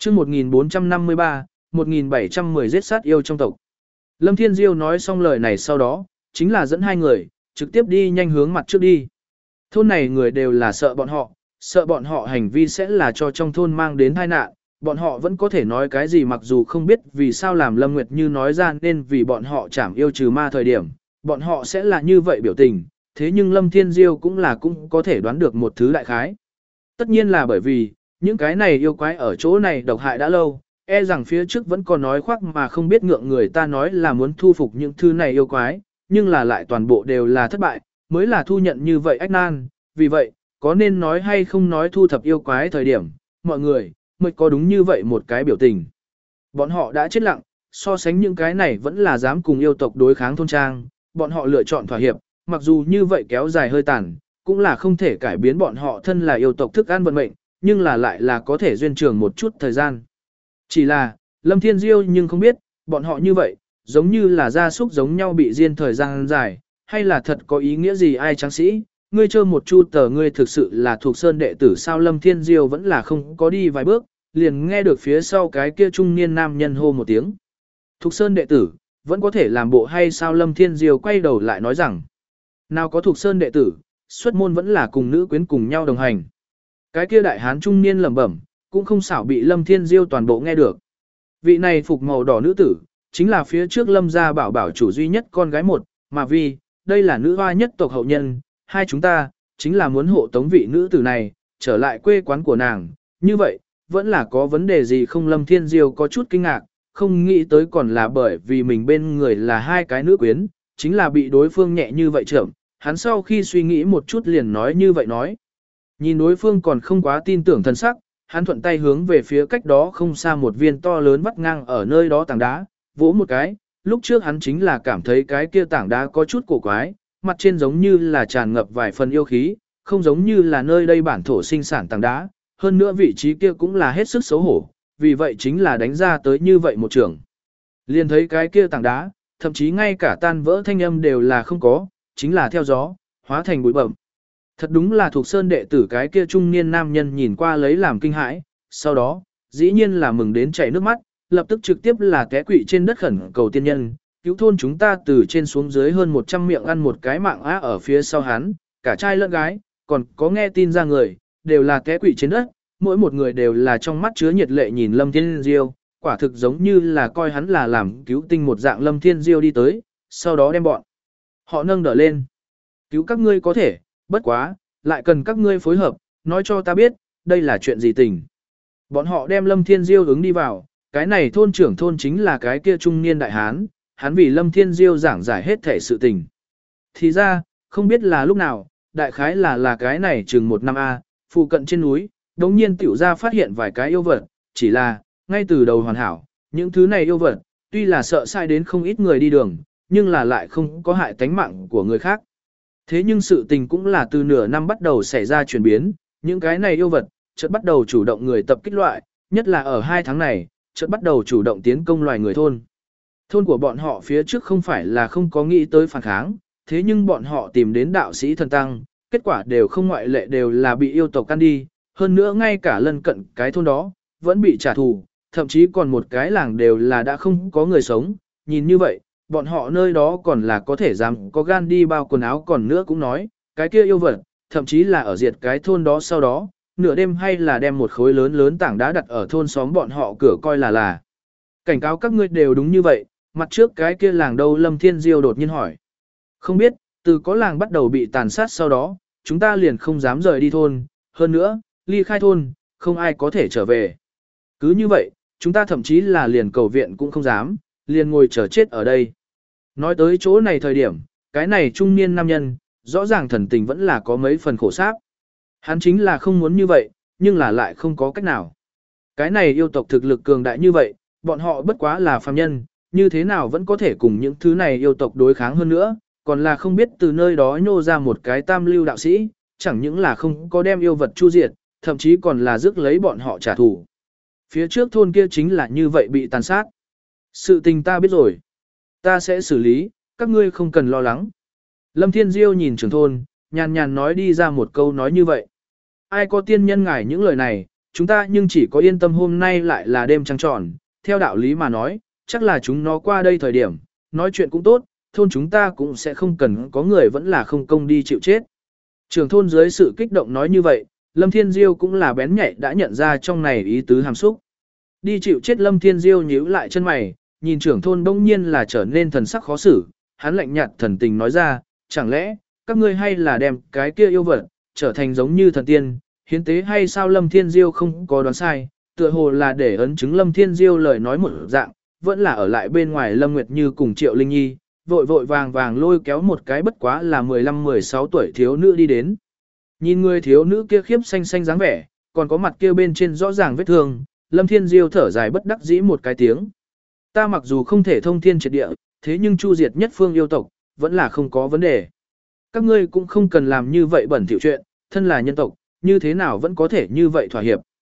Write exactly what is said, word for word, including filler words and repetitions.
chương một nghìn bốn trăm năm mươi ba, một nghìn bảy trăm mười giết sát yêu trong tộc. Lâm Thiên Diêu nói xong lời này sau đó, chính là dẫn hai người, trực tiếp đi nhanh hướng mặt trước đi. Thôn này người đều là sợ bọn họ, sợ bọn họ hành vi sẽ là cho trong thôn mang đến tai nạn, bọn họ vẫn có thể nói cái gì mặc dù không biết vì sao làm Lâm Nguyệt Như nói ra nên vì bọn họ chảm yêu trừ ma thời điểm, bọn họ sẽ là như vậy biểu tình, thế nhưng Lâm Thiên Diêu cũng là cũng có thể đoán được một thứ đại khái. Tất nhiên là bởi vì, những cái này yêu quái ở chỗ này độc hại đã lâu, e rằng phía trước vẫn còn nói khoác mà không biết ngượng người ta nói là muốn thu phục những thứ này yêu quái, nhưng là lại toàn bộ đều là thất bại, mới là thu nhận như vậy ách nan, vì vậy, có nên nói hay không nói thu thập yêu quái thời điểm, mọi người, mới có đúng như vậy một cái biểu tình. Bọn họ đã chết lặng, so sánh những cái này vẫn là dám cùng yêu tộc đối kháng thôn trang, bọn họ lựa chọn thỏa hiệp, mặc dù như vậy kéo dài hơi tàn, cũng là không thể cải biến bọn họ thân là yêu tộc thức ăn vận mệnh, nhưng là lại là có thể duyên trường một chút thời gian. Chỉ là, Lâm Thiên Diêu nhưng không biết, bọn họ như vậy, giống như là gia súc giống nhau bị diên thời gian dài, hay là thật có ý nghĩa gì ai tráng sĩ, ngươi chơi một chu tờ ngươi thực sự là thuộc sơn đệ tử sao Lâm Thiên Diêu vẫn là không có đi vài bước, liền nghe được phía sau cái kia trung niên nam nhân hô một tiếng. Thuộc sơn đệ tử, vẫn có thể làm bộ hay sao Lâm Thiên Diêu quay đầu lại nói rằng, nào có thuộc sơn đệ tử, xuất môn vẫn là cùng nữ quyến cùng nhau đồng hành. Cái kia đại hán trung niên lẩm bẩm, cũng không xảo bị Lâm Thiên Diêu toàn bộ nghe được. Vị này phục màu đỏ nữ tử, chính là phía trước Lâm gia bảo bảo chủ duy nhất con gái một, mà vì, đây là nữ hoa nhất tộc hậu nhân, hai chúng ta, chính là muốn hộ tống vị nữ tử này, trở lại quê quán của nàng, như vậy, vẫn là có vấn đề gì không Lâm Thiên Diêu có chút kinh ngạc, không nghĩ tới còn là bởi vì mình bên người là hai cái nữ quyến, chính là bị đối phương nhẹ như vậy trưởng, hắn sau khi suy nghĩ một chút liền nói như vậy nói. Nhìn đối phương còn không quá tin tưởng thân sắc, hắn thuận tay hướng về phía cách đó không xa một viên to lớn vắt ngang ở nơi đó tảng đá, vỗ một cái, lúc trước hắn chính là cảm thấy cái kia tảng đá có chút cổ quái, mặt trên giống như là tràn ngập vài phần yêu khí, không giống như là nơi đây bản thổ sinh sản tảng đá, hơn nữa vị trí kia cũng là hết sức xấu hổ, vì vậy chính là đánh ra tới như vậy một trường. Liền thấy cái kia tảng đá, thậm chí ngay cả tan vỡ thanh âm đều là không có, chính là theo gió, hóa thành bụi bẩm. Thật đúng là thuộc sơn đệ tử cái kia trung niên nam nhân nhìn qua lấy làm kinh hãi, sau đó, dĩ nhiên là mừng đến chảy nước mắt, lập tức trực tiếp là té quỵ trên đất khẩn cầu tiên nhân, cứu thôn chúng ta từ trên xuống dưới hơn một trăm miệng ăn một cái mạng á ở phía sau hắn, cả trai lẫn gái, còn có nghe tin ra người, đều là té quỵ trên đất, mỗi một người đều là trong mắt chứa nhiệt lệ nhìn Lâm Thiên Diêu, quả thực giống như là coi hắn là làm cứu tinh một dạng Lâm Thiên Diêu đi tới, sau đó đem bọn họ nâng đỡ lên. Cứu các ngươi có thể, bất quá, lại cần các ngươi phối hợp, nói cho ta biết, đây là chuyện gì tình. Bọn họ đem Lâm Thiên Diêu ứng đi vào, cái này thôn trưởng thôn chính là cái kia trung niên đại hán, hắn vì Lâm Thiên Diêu giảng giải hết thể sự tình. Thì ra, không biết là lúc nào, đại khái là là cái này chừng một năm A, phụ cận trên núi, đống nhiên tiểu ra phát hiện vài cái yêu vật, chỉ là, ngay từ đầu hoàn hảo, những thứ này yêu vật, tuy là sợ sai đến không ít người đi đường, nhưng là lại không có hại tánh mạng của người khác. Thế nhưng sự tình cũng là từ nửa năm bắt đầu xảy ra chuyển biến, những cái này yêu vật, chợt bắt đầu chủ động người tập kích loại, nhất là ở hai tháng này, chợt bắt đầu chủ động tiến công loài người thôn. Thôn của bọn họ phía trước không phải là không có nghĩ tới phản kháng, thế nhưng bọn họ tìm đến đạo sĩ thần tăng, kết quả đều không ngoại lệ đều là bị yêu tộc ăn đi, hơn nữa ngay cả lân cận cái thôn đó, vẫn bị trả thù, thậm chí còn một cái làng đều là đã không có người sống, nhìn như vậy, bọn họ nơi đó còn là có thể dám có gan đi bao quần áo còn nữa cũng nói, cái kia yêu vật, thậm chí là ở diệt cái thôn đó sau đó, nửa đêm hay là đem một khối lớn lớn tảng đá đặt ở thôn xóm bọn họ cửa coi là là. Cảnh cáo các ngươi đều đúng như vậy, mặt trước cái kia làng đâu Lâm Thiên Diêu đột nhiên hỏi. Không biết, từ có làng bắt đầu bị tàn sát sau đó, chúng ta liền không dám rời đi thôn, hơn nữa, ly khai thôn, không ai có thể trở về. Cứ như vậy, chúng ta thậm chí là liền cầu viện cũng không dám, liền ngồi chờ chết ở đây. Nói tới chỗ này thời điểm, cái này trung niên nam nhân, rõ ràng thần tình vẫn là có mấy phần khổ sáp. Hắn chính là không muốn như vậy, nhưng là lại không có cách nào. Cái này yêu tộc thực lực cường đại như vậy, bọn họ bất quá là phàm nhân, như thế nào vẫn có thể cùng những thứ này yêu tộc đối kháng hơn nữa, còn là không biết từ nơi đó nhô ra một cái tam lưu đạo sĩ, chẳng những là không có đem yêu vật chu diệt, thậm chí còn là rước lấy bọn họ trả thù. Phía trước thôn kia chính là như vậy bị tàn sát. Sự tình ta biết rồi. Ta sẽ xử lý, các ngươi không cần lo lắng. Lâm Thiên Diêu nhìn trưởng thôn, nhàn nhàn nói đi ra một câu nói như vậy. Ai có tiên nhân ngài những lời này, chúng ta nhưng chỉ có yên tâm hôm nay lại là đêm trăng tròn, theo đạo lý mà nói, chắc là chúng nó qua đây thời điểm, nói chuyện cũng tốt, thôn chúng ta cũng sẽ không cần có người vẫn là không công đi chịu chết. Trưởng thôn dưới sự kích động nói như vậy, Lâm Thiên Diêu cũng là bén nhạy đã nhận ra trong này ý tứ hàm xúc. Đi chịu chết Lâm Thiên Diêu nhíu lại chân mày, nhìn trưởng thôn bỗng nhiên là trở nên thần sắc khó xử, hắn lạnh nhạt thần tình nói ra, chẳng lẽ, các ngươi hay là đem cái kia yêu vật, trở thành giống như thần tiên, hiến tế hay sao Lâm Thiên Diêu không có đoán sai, tựa hồ là để ấn chứng Lâm Thiên Diêu lời nói một dạng, vẫn là ở lại bên ngoài Lâm Nguyệt Như cùng Triệu Linh Nhi, vội vội vàng vàng lôi kéo một cái bất quá là mười lăm mười sáu tuổi thiếu nữ đi đến. Nhìn người thiếu nữ kia khiếp xanh xanh dáng vẻ, còn có mặt kia bên trên rõ ràng vết thương, Lâm Thiên Diêu thở dài bất đắc dĩ một cái tiếng. Ta mặc dù không thể thông thiên triệt địa, thế nhưng chu diệt nhất phương yêu tộc, vẫn là không có vấn đề. Các ngươi cũng không cần làm như vậy bẩn thỉu chuyện, thân là nhân tộc, như thế nào vẫn có thể như vậy thỏa hiệp.